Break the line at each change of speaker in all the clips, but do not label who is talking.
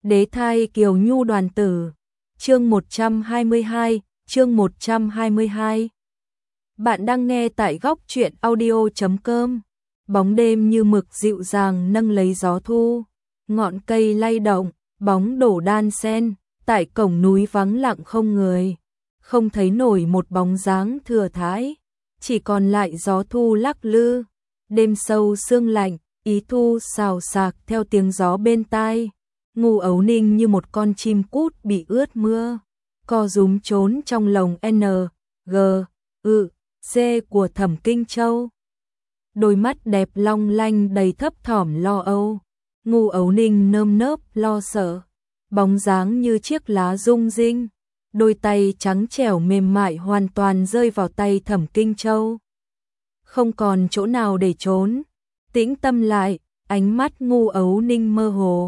Đế thai Kiều Nhu đoàn tử. Chương 122, chương 122. Bạn đang nghe tại góc truyện audio.com. Bóng đêm như mực dịu dàng nâng lấy gió thu, ngọn cây lay động, bóng đổ đan sen, tại cổng núi vắng lặng không người, không thấy nổi một bóng dáng thừa thãi, chỉ còn lại gió thu lắc lư, đêm sâu sương lạnh, ý thu xào xạc theo tiếng gió bên tai. Ngu Ấu Ninh như một con chim cút bị ướt mưa, co rúm trốn trong lồng N, G, Ư, C của Thẩm Kinh Châu. Đôi mắt đẹp long lanh đầy thấp thỏm lo âu, Ngu Ấu Ninh nơm nớp lo sợ, bóng dáng như chiếc lá rung rinh, đôi tay trắng trẻo mềm mại hoàn toàn rơi vào tay Thẩm Kinh Châu. Không còn chỗ nào để trốn, tĩnh tâm lại, ánh mắt Ngu Ấu Ninh mơ hồ.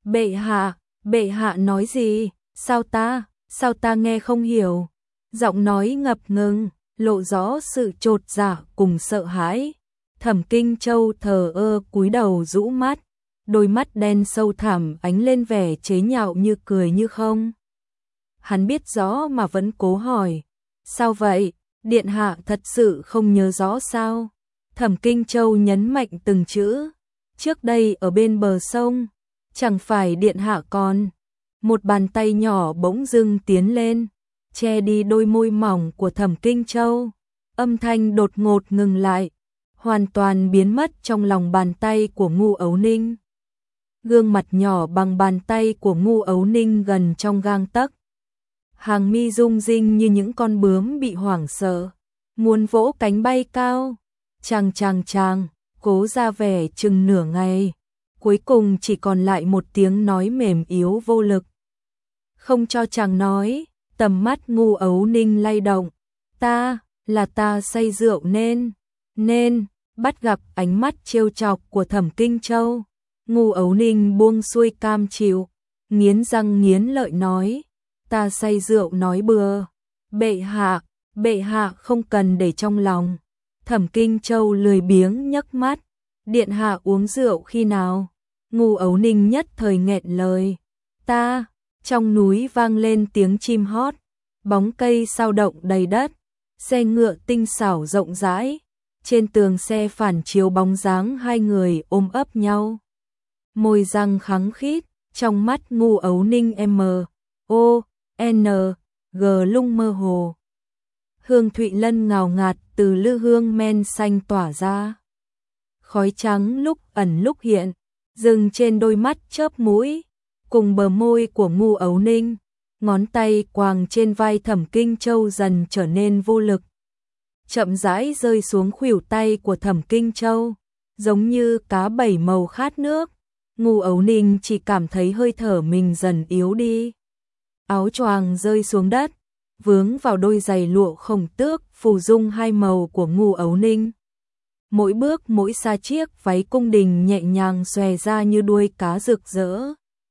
Bệ hạ nói gì? Sao ta nghe không hiểu? Giọng nói ngập ngừng, lộ rõ sự chột dạ cùng sợ hãi. Thẩm Kinh Châu thờ ơ cúi đầu rũ mắt, đôi mắt đen sâu thẳm ánh lên vẻ chế nhạo như cười như không. Hắn biết rõ mà vẫn cố hỏi, sao vậy? Điện hạ thật sự không nhớ rõ sao? Thẩm Kinh Châu nhấn mạnh từng chữ, trước đây ở bên bờ sông, chẳng phải điện hạ còn. Một bàn tay nhỏ bỗng dưng tiến lên, che đi đôi môi mỏng của Thẩm Kinh Châu. Âm thanh đột ngột ngừng lại, hoàn toàn biến mất trong lòng bàn tay của Ngu Ấu Ninh. Gương mặt nhỏ bằng bàn tay của Ngu Ấu Ninh gần trong gang tấc. Hàng mi rung rinh như những con bướm bị hoảng sợ, muốn vỗ cánh bay cao. Chàng, cố ra vẻ chừng nửa ngày. Cuối cùng chỉ còn lại một tiếng nói mềm yếu vô lực. Không cho chàng nói, tầm mắt Ngu Ấu Ninh lay động. Ta say rượu nên, bắt gặp ánh mắt trêu chọc của Thẩm Kinh Châu. Ngu Ấu Ninh buông xuôi cam chịu, nghiến răng nghiến lợi nói, ta say rượu nói bừa. Bệ hạ không cần để trong lòng. Thẩm Kinh Châu lười biếng nhấc mắt, điện hạ uống rượu khi nào? Ngu Ấu Ninh nhất thời nghẹn lời. Trong núi vang lên tiếng chim hót, bóng cây sao động đầy đất, xe ngựa tinh xảo rộng rãi, trên tường xe phản chiếu bóng dáng hai người ôm ấp nhau. Môi răng khắng khít, trong mắt Ngu Ấu Ninh M.O.N.G lung mơ hồ. Hương thụy lân ngào ngạt từ lư hương men xanh tỏa ra. Khói trắng lúc ẩn lúc hiện, dừng trên đôi mắt chớp mũi, cùng bờ môi của Ngu Ấu Ninh, ngón tay quàng trên vai Thẩm Kinh Châu dần trở nên vô lực. Chậm rãi rơi xuống khuỷu tay của Thẩm Kinh Châu, giống như cá bảy màu khát nước. Ngu Ấu Ninh chỉ cảm thấy hơi thở mình dần yếu đi. Áo choàng rơi xuống đất, vướng vào đôi giày lụa khổng tước phù dung hai màu của Ngu Ấu Ninh. Mỗi bước mỗi xa chiếc váy cung đình nhẹ nhàng xòe ra như đuôi cá rực rỡ.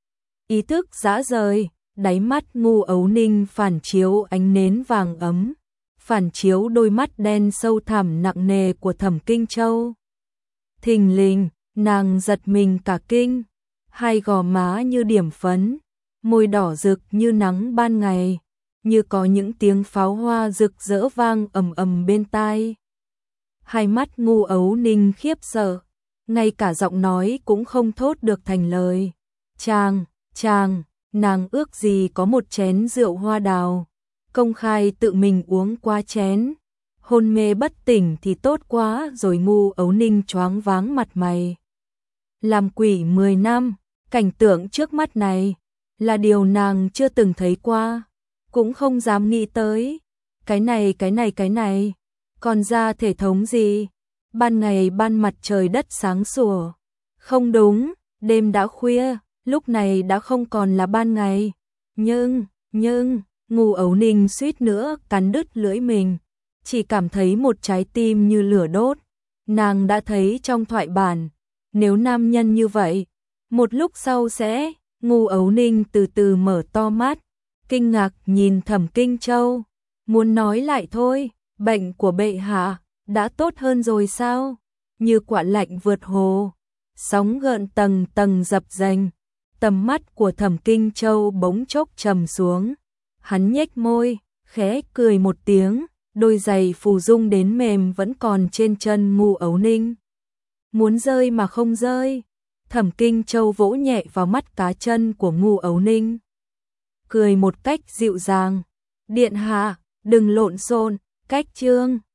Ý thức dã rời, đáy mắt Ngu Ấu Ninh phản chiếu ánh nến vàng ấm, phản chiếu đôi mắt đen sâu thẳm nặng nề của Thẩm Kinh Châu. Thình lình, nàng giật mình cả kinh, hai gò má như điểm phấn, môi đỏ rực như nắng ban ngày, như có những tiếng pháo hoa rực rỡ vang ầm ầm bên tai. Hai mắt Ngu Ấu Ninh khiếp sợ, ngay cả giọng nói cũng không thốt được thành lời. Chàng, nàng ước gì có một chén rượu hoa đào, công khai tự mình uống qua chén, hôn mê bất tỉnh thì tốt quá rồi. Ngu Ấu Ninh choáng váng mặt mày. Làm quỷ 10 năm, cảnh tượng trước mắt này là điều nàng chưa từng thấy qua, cũng không dám nghĩ tới. Cái này, còn ra thể thống gì? Ban ngày ban mặt trời đất sáng sủa. Không đúng, đêm đã khuya, lúc này đã không còn là ban ngày. Nhưng, Ngu Ấu Ninh suýt nữa cắn đứt lưỡi mình, chỉ cảm thấy một trái tim như lửa đốt. Nàng đã thấy trong thoại bản, nếu nam nhân như vậy, một lúc sau sẽ. Ngu Ấu Ninh từ từ mở to mắt, kinh ngạc nhìn Thẩm Kinh Châu, muốn nói lại thôi, bệnh của bệ hạ đã tốt hơn rồi sao? Như quả lạnh vượt hồ, sóng gợn tầng tầng dập dềnh, Tầm mắt của Thẩm Kinh Châu bỗng chốc trầm xuống. Hắn nhếch môi, khẽ cười một tiếng, đôi giày phù dung đến mềm vẫn còn trên chân Ngô Ấu Ninh. Muốn rơi mà không rơi. Thẩm Kinh Châu vỗ nhẹ vào mắt cá chân của Ngô Ấu Ninh. Cười một cách dịu dàng. Điện hạ, đừng lộn xộn, cách chương.